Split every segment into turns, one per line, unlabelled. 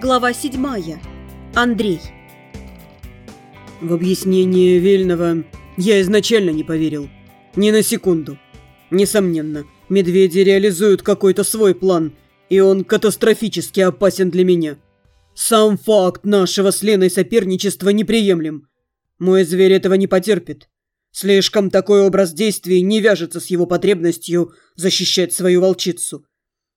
Глава 7. Андрей.
В объяснение Вельного я изначально не поверил. Ни на секунду. Несомненно, медведи реализуют какой-то свой план, и он катастрофически опасен для меня. Сам факт нашего с Леной соперничества неприемлем. Мой зверь этого не потерпит. Слишком такой образ действий не вяжется с его потребностью защищать свою волчицу.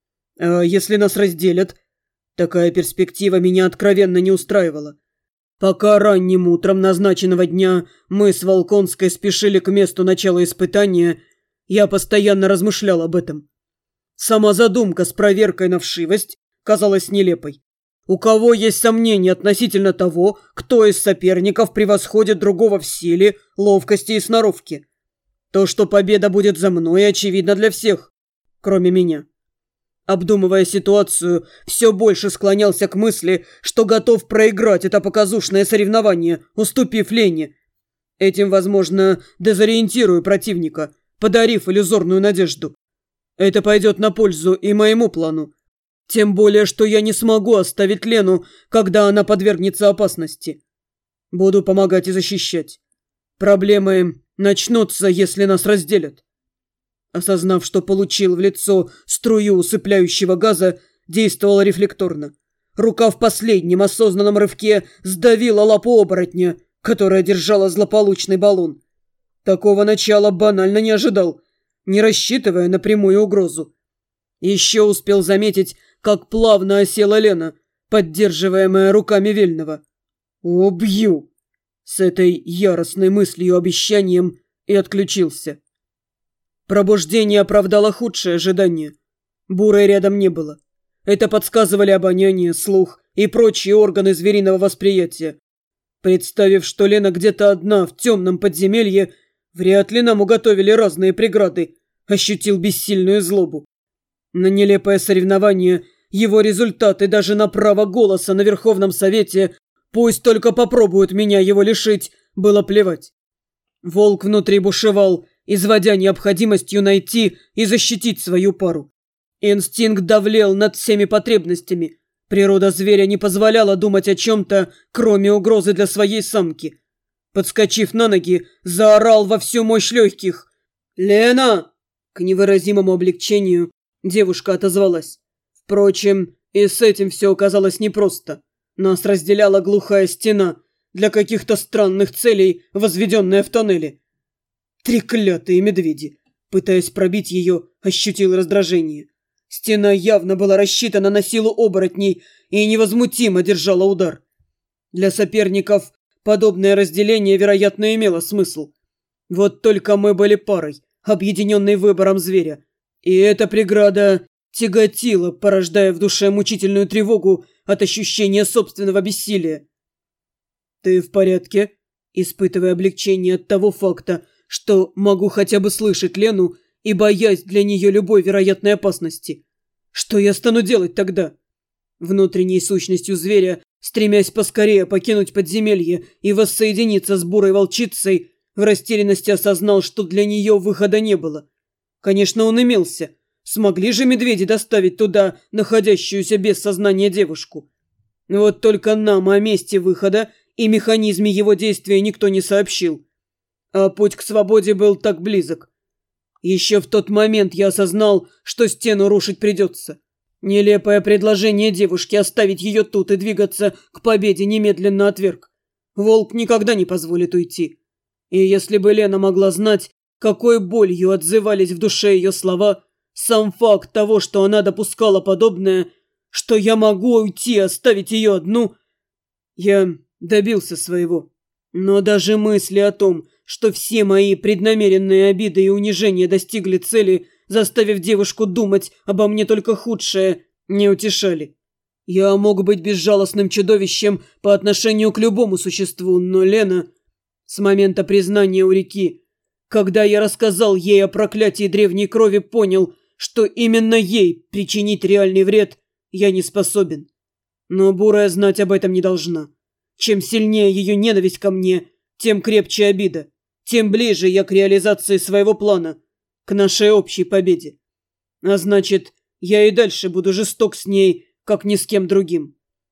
А если нас разделят, такая перспектива меня откровенно не устраивала. Пока ранним утром назначенного дня мы с Волконской спешили к месту начала испытания, я постоянно размышлял об этом. Сама задумка с проверкой на вшивость казалась нелепой. У кого есть сомнения относительно того, кто из соперников превосходит другого в силе, ловкости и сноровке? То, что победа будет за мной, очевидно для всех, кроме меня. Обдумывая ситуацию, все больше склонялся к мысли, что готов проиграть это показушное соревнование, уступив Лене. Этим, возможно, дезориентирую противника, подарив иллюзорную надежду. Это пойдет на пользу и моему плану. Тем более, что я не смогу оставить Лену, когда она подвергнется опасности. Буду помогать и защищать. Проблемы начнутся, если нас разделят. Осознав, что получил в лицо струю усыпляющего газа, действовал рефлекторно. Рука в последнем осознанном рывке сдавила лапу оборотня, которая держала злополучный баллон. Такого начала банально не ожидал, не рассчитывая на прямую угрозу. Еще успел заметить, как плавно осела Лена, поддерживаемая руками Вельного. «Убью!» С этой яростной мыслью-обещанием и отключился. Пробуждение оправдало худшее ожидание. Бурой рядом не было. Это подсказывали обоняние, слух и прочие органы звериного восприятия. Представив, что Лена где-то одна в темном подземелье, вряд ли нам уготовили разные преграды, ощутил бессильную злобу. На нелепое соревнование, его результаты, даже на право голоса на Верховном Совете, пусть только попробуют меня его лишить, было плевать. Волк внутри бушевал, изводя необходимостью найти и защитить свою пару. Инстинкт давлел над всеми потребностями. Природа зверя не позволяла думать о чем-то, кроме угрозы для своей самки. Подскочив на ноги, заорал во всю мощь легких. «Лена!» К невыразимому облегчению девушка отозвалась. Впрочем, и с этим все оказалось непросто. Нас разделяла глухая стена, для каких-то странных целей, возведенная в тоннеле. Треклятые медведи! Пытаясь пробить ее, ощутил раздражение. Стена явно была рассчитана на силу оборотней и невозмутимо держала удар. Для соперников подобное разделение, вероятно, имело смысл. Вот только мы были парой, объединенной выбором зверя. И эта преграда тяготила, порождая в душе мучительную тревогу от ощущения собственного бессилия. «Ты в порядке?» Испытывая облегчение от того факта, что могу хотя бы слышать Лену и боясь для нее любой вероятной опасности. Что я стану делать тогда? Внутренней сущностью зверя, стремясь поскорее покинуть подземелье и воссоединиться с бурой волчицей, в растерянности осознал, что для нее выхода не было. Конечно, он имелся. Смогли же медведи доставить туда находящуюся без сознания девушку? Вот только нам о месте выхода и механизме его действия никто не сообщил. А путь к свободе был так близок. Еще в тот момент я осознал, что стену рушить придется. Нелепое предложение девушки оставить ее тут и двигаться к победе немедленно отверг. Волк никогда не позволит уйти. И если бы Лена могла знать, какой болью отзывались в душе ее слова, сам факт того, что она допускала подобное, что я могу уйти и оставить ее одну, я добился своего. Но даже мысли о том, что все мои преднамеренные обиды и унижения достигли цели, заставив девушку думать обо мне только худшее, не утешали. Я мог быть безжалостным чудовищем по отношению к любому существу, но Лена, с момента признания у реки, когда я рассказал ей о проклятии древней крови, понял, что именно ей причинить реальный вред я не способен. Но Бурая знать об этом не должна. Чем сильнее ее ненависть ко мне, тем крепче обида, тем ближе я к реализации своего плана, к нашей общей победе. А значит, я и дальше буду жесток с ней, как ни с кем другим.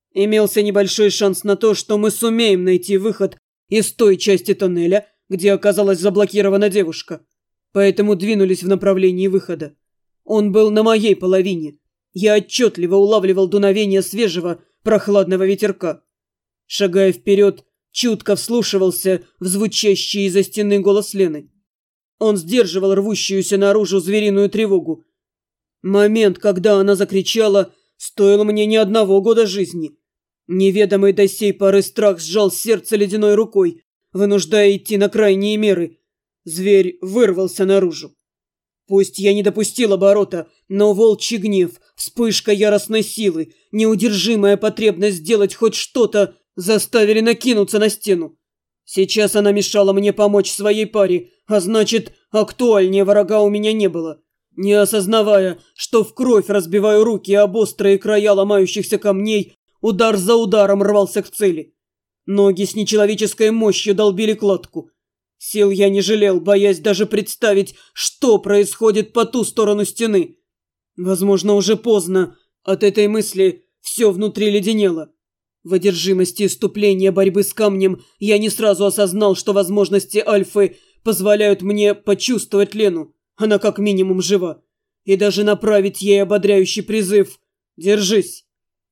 Имелся небольшой шанс на то, что мы сумеем найти выход из той части тоннеля, где оказалась заблокирована девушка. Поэтому двинулись в направлении выхода. Он был на моей половине. Я отчетливо улавливал дуновение свежего, прохладного ветерка. Шагая вперед, чутко вслушивался в звучащий из-за стены голос Лены. Он сдерживал рвущуюся наружу звериную тревогу. Момент, когда она закричала, стоил мне не 1 года жизни. Неведомый до сей поры страх сжал сердце ледяной рукой, вынуждая идти на крайние меры. Зверь вырвался наружу. Пусть я не допустил оборота, но волчий гнев, вспышка яростной силы, неудержимая потребность сделать хоть что-то заставили накинуться на стену. Сейчас она мешала мне помочь своей паре, а значит, актуальнее врага у меня не было. Не осознавая, что в кровь разбиваю руки об острые края ломающихся камней, удар за ударом рвался к цели. Ноги с нечеловеческой мощью долбили кладку. Сил я не жалел, боясь даже представить, что происходит по ту сторону стены. Возможно, уже поздно. От этой мысли все внутри леденело. В одержимости иступления борьбы с камнем я не сразу осознал, что возможности Альфы позволяют мне почувствовать Лену. Она как минимум жива. И даже направить ей ободряющий призыв «Держись!».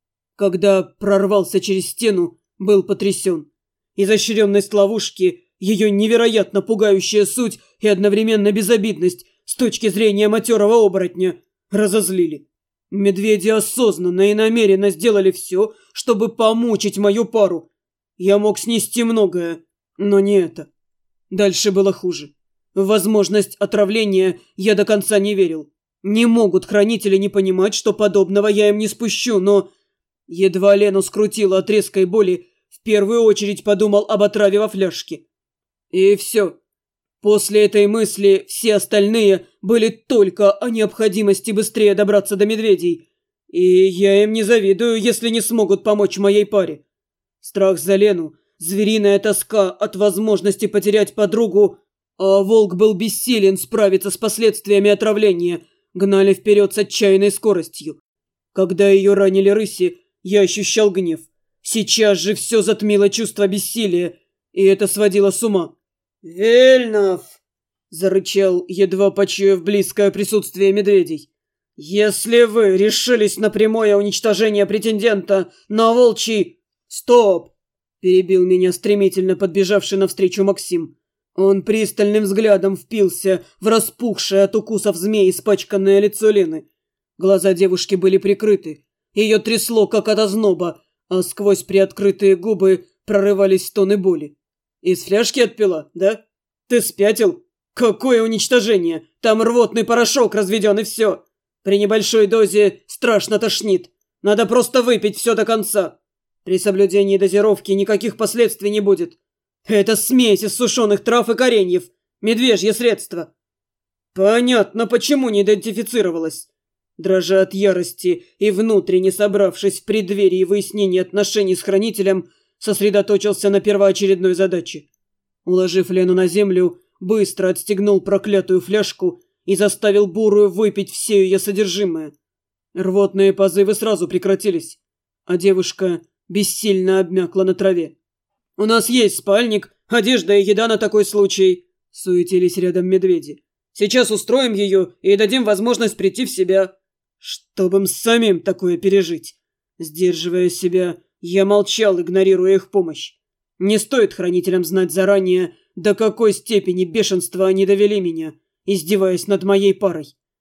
Когда прорвался через стену, был потрясен. Изощренность ловушки, ее невероятно пугающая суть и одновременно безобидность с точки зрения матерого оборотня разозлили. Медведи осознанно и намеренно сделали все, чтобы помучить мою пару. Я мог снести многое, но не это. Дальше было хуже. В возможность отравления я до конца не верил. Не могут хранители не понимать, что подобного я им не спущу, но... Едва Лену скрутило от резкой боли, в первую очередь подумал об отраве во фляжке. И все. После этой мысли все остальные были только о необходимости быстрее добраться до медведей. И я им не завидую, если не смогут помочь моей паре. Страх за Лену, звериная тоска от возможности потерять подругу, а волк был бессилен справиться с последствиями отравления, гнали вперед с отчаянной скоростью. Когда ее ранили рыси, я ощущал гнев. Сейчас же все затмило чувство бессилия, и это сводило с ума. «Вельнов!» – зарычал, едва почуяв близкое присутствие медведей. «Если вы решились на прямое уничтожение претендента на волчий...» «Стоп!» – перебил меня стремительно подбежавший навстречу Максим. Он пристальным взглядом впился в распухшее от укусов змей испачканное лицо Лены. Глаза девушки были прикрыты. Ее трясло, как от озноба, а сквозь приоткрытые губы прорывались стоны боли. «Из фляжки отпила, да? Ты спятил? Какое уничтожение! Там рвотный порошок разведен и все. При небольшой дозе страшно тошнит. Надо просто выпить все до конца. При соблюдении дозировки никаких последствий не будет. Это смесь из сушеных трав и кореньев. Медвежье средство». «Понятно, почему не идентифицировалась». Дрожа от ярости и внутренне собравшись в преддверии выяснения отношений с хранителем, сосредоточился на первоочередной задаче. Уложив Лену на землю, быстро отстегнул проклятую фляжку и заставил бурую выпить все ее содержимое. Рвотные позывы сразу прекратились, а девушка бессильно обмякла на траве. «У нас есть спальник, одежда и еда на такой случай», — суетились рядом медведи. «Сейчас устроим ее и дадим возможность прийти в себя». Чтобы им самим такое пережить. Сдерживая себя, я молчал, игнорируя их помощь. Не стоит хранителям знать заранее, до какой степени бешенства они довели меня, издеваясь над моей парой.